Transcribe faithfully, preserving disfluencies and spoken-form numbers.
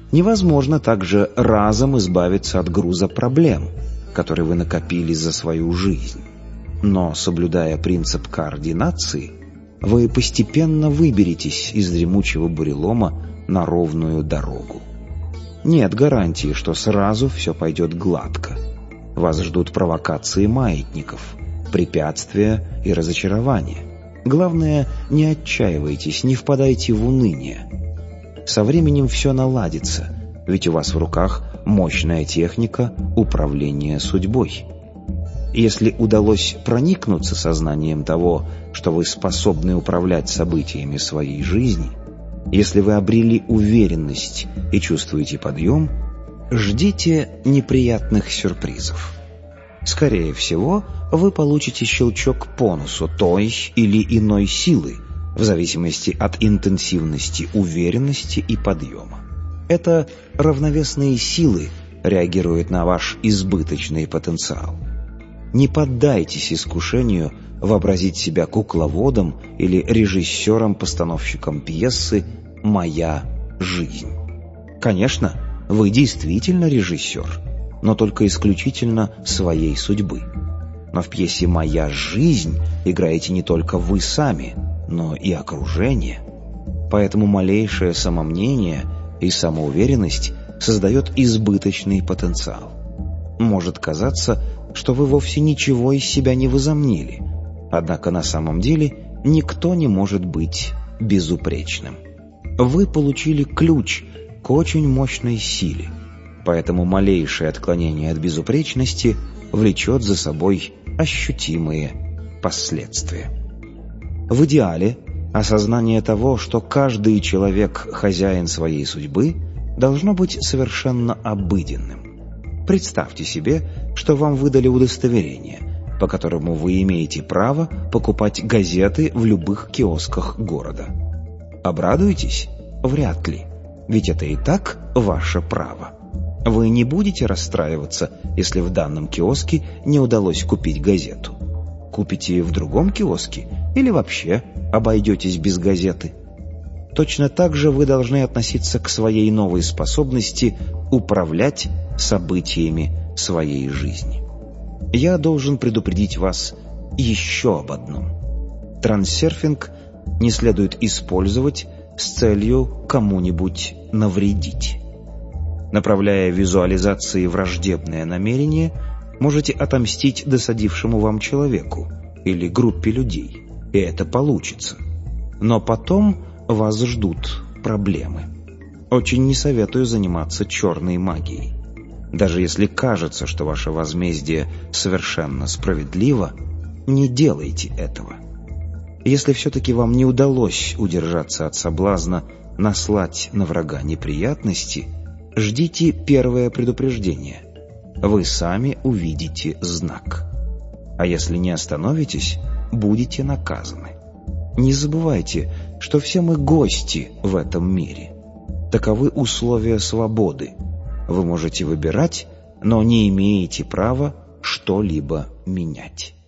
Невозможно также разом избавиться от груза проблем, которые вы накопили за свою жизнь. Но, соблюдая принцип координации, вы постепенно выберетесь из дремучего бурелома на ровную дорогу. Нет гарантии, что сразу все пойдет гладко. Вас ждут провокации маятников, препятствия и разочарования. Главное, не отчаивайтесь, не впадайте в уныние. Со временем все наладится, ведь у вас в руках мощная техника управления судьбой. Если удалось проникнуться сознанием того, что вы способны управлять событиями своей жизни, если вы обрели уверенность и чувствуете подъем, ждите неприятных сюрпризов. Скорее всего, вы получите щелчок по носу той или иной силы, в зависимости от интенсивности уверенности и подъема. Это равновесные силы реагируют на ваш избыточный потенциал. Не поддайтесь искушению вообразить себя кукловодом или режиссером-постановщиком пьесы «Моя жизнь». Конечно, вы действительно режиссер, но только исключительно своей судьбы. Но в пьесе «Моя жизнь» играете не только вы сами, но и окружение. Поэтому малейшее самомнение и самоуверенность создает избыточный потенциал. Может казаться, что вы вовсе ничего из себя не возомнили, однако на самом деле никто не может быть безупречным. Вы получили ключ к очень мощной силе, поэтому малейшее отклонение от безупречности влечет за собой ощутимые последствия. В идеале осознание того, что каждый человек хозяин своей судьбы, должно быть совершенно обыденным. Представьте себе, что вам выдали удостоверение, по которому вы имеете право покупать газеты в любых киосках города. Обрадуетесь? Вряд ли, ведь это и так ваше право. Вы не будете расстраиваться, если в данном киоске не удалось купить газету. Купите в другом киоске или вообще обойдетесь без газеты. Точно так же вы должны относиться к своей новой способности управлять событиями своей жизни. Я должен предупредить вас еще об одном. Трансерфинг не следует использовать с целью кому-нибудь навредить. Направляя визуализации враждебное намерение, можете отомстить досадившему вам человеку или группе людей, и это получится. Но потом вас ждут проблемы. Очень не советую заниматься черной магией. Даже если кажется, что ваше возмездие совершенно справедливо, не делайте этого. Если все-таки вам не удалось удержаться от соблазна наслать на врага неприятности, ждите первое предупреждение. Вы сами увидите знак. А если не остановитесь, будете наказаны. Не забывайте, что все мы гости в этом мире. Таковы условия свободы. Вы можете выбирать, но не имеете права что-либо менять.